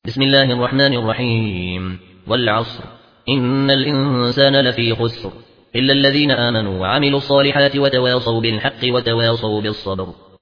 بسم الله الرحمن الرحيم والعصر إن الإنسان لفي خسر إلا الذين آمنوا وعملوا الصالحات وتواصوا بالحق وتواصوا بالصبر